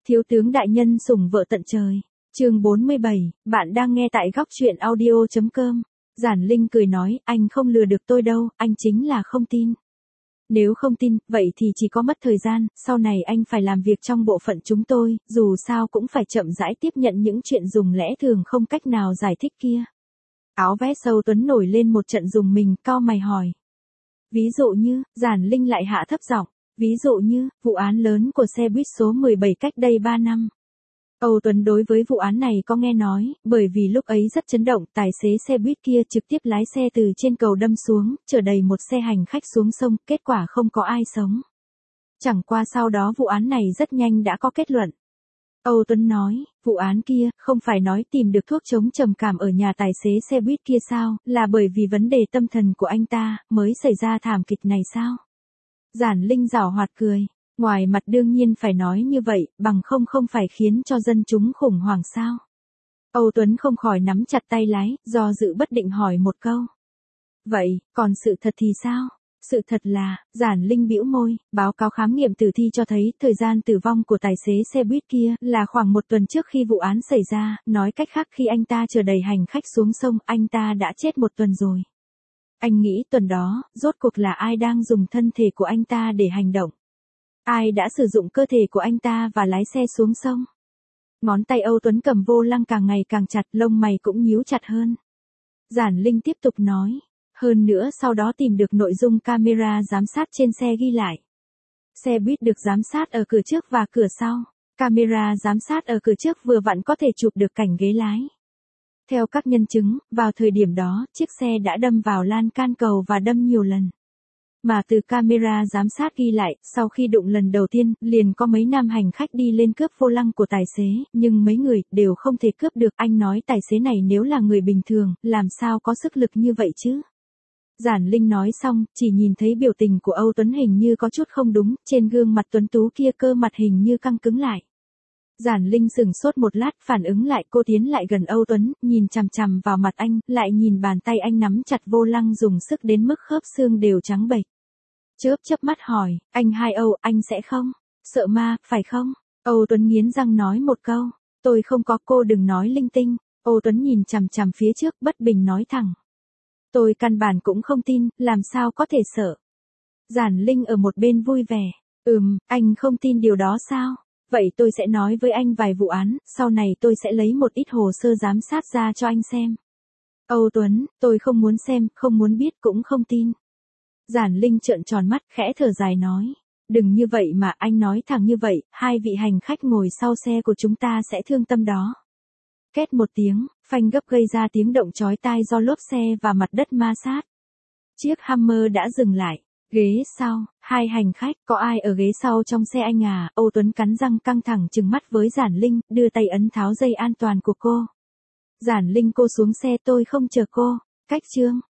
Thiếu tướng đại nhân sủng vợ tận trời. Chương 47, bạn đang nghe tại góc truyện audio.com. Giản Linh cười nói, anh không lừa được tôi đâu, anh chính là không tin. Nếu không tin, vậy thì chỉ có mất thời gian, sau này anh phải làm việc trong bộ phận chúng tôi, dù sao cũng phải chậm rãi tiếp nhận những chuyện dùng lẽ thường không cách nào giải thích kia. Áo vest sâu Tuấn nổi lên một trận dùng mình, cau mày hỏi. Ví dụ như, Giản Linh lại hạ thấp giọng, ví dụ như, vụ án lớn của xe buýt số 17 cách đây 3 năm. Âu Tuấn đối với vụ án này có nghe nói, bởi vì lúc ấy rất chấn động, tài xế xe buýt kia trực tiếp lái xe từ trên cầu đâm xuống, chở đầy một xe hành khách xuống sông, kết quả không có ai sống. Chẳng qua sau đó vụ án này rất nhanh đã có kết luận. Âu Tuấn nói, vụ án kia, không phải nói tìm được thuốc chống trầm cảm ở nhà tài xế xe buýt kia sao, là bởi vì vấn đề tâm thần của anh ta, mới xảy ra thảm kịch này sao? Giản Linh giảo hoạt cười. Ngoài mặt đương nhiên phải nói như vậy, bằng không phải khiến cho dân chúng khủng hoảng sao. Âu Tuấn không khỏi nắm chặt tay lái, do dự bất định hỏi một câu. Vậy, còn sự thật thì sao? Sự thật là, Giản Linh bĩu môi, báo cáo khám nghiệm tử thi cho thấy thời gian tử vong của tài xế xe buýt kia là khoảng 1 tuần trước khi vụ án xảy ra, nói cách khác khi anh ta chở đầy hành khách xuống sông, anh ta đã chết 1 tuần rồi. Anh nghĩ tuần đó, rốt cuộc là ai đang dùng thân thể của anh ta để hành động? Ai đã sử dụng cơ thể của anh ta và lái xe xuống sông? Ngón tay Âu Tuấn cầm vô lăng càng ngày càng chặt, lông mày cũng nhíu chặt hơn. Giản Linh tiếp tục nói. Hơn nữa sau đó tìm được nội dung camera giám sát trên xe ghi lại. Xe buýt được giám sát ở cửa trước và cửa sau. Camera giám sát ở cửa trước vừa vặn có thể chụp được cảnh ghế lái. Theo các nhân chứng, vào thời điểm đó, chiếc xe đã đâm vào lan can cầu và đâm nhiều lần. Mà từ camera giám sát ghi lại, sau khi đụng lần đầu tiên, liền có mấy nam hành khách đi lên cướp vô lăng của tài xế, nhưng mấy người đều không thể cướp được. Anh nói tài xế này nếu là người bình thường, làm sao có sức lực như vậy chứ? Giản Linh nói xong, chỉ nhìn thấy biểu tình của Âu Tuấn hình như có chút không đúng, trên gương mặt tuấn tú kia cơ mặt hình như căng cứng lại. Giản Linh sững sốt một lát, phản ứng lại, cô tiến lại gần Âu Tuấn, nhìn chằm chằm vào mặt anh, lại nhìn bàn tay anh nắm chặt vô lăng dùng sức đến mức khớp xương đều trắng bệch. Chớp mắt hỏi, anh Hai Âu, anh sẽ không? Sợ ma, phải không? Âu Tuấn nghiến răng nói một câu, tôi không có, cô đừng nói linh tinh. Âu Tuấn nhìn chằm chằm phía trước, bất bình nói thẳng. Tôi căn bản cũng không tin, làm sao có thể sợ? Giản Linh ở một bên vui vẻ, anh không tin điều đó sao? Vậy tôi sẽ nói với anh vài vụ án, sau này tôi sẽ lấy một ít hồ sơ giám sát ra cho anh xem. Âu Tuấn, tôi không muốn xem, không muốn biết cũng không tin. Giản Linh trợn tròn mắt, khẽ thở dài nói. Đừng như vậy mà, anh nói thẳng như vậy, hai vị hành khách ngồi sau xe của chúng ta sẽ thương tâm đó. Két một tiếng, phanh gấp gây ra tiếng động chói tai do lốp xe và mặt đất ma sát. Chiếc Hummer đã dừng lại. Ghế sau, hai hành khách, có ai ở ghế sau trong xe anh à? Âu Tuấn cắn răng căng thẳng trừng mắt với Giản Linh, đưa tay ấn tháo dây an toàn của cô. Giản Linh, cô xuống xe, tôi không chờ cô. Cách chương.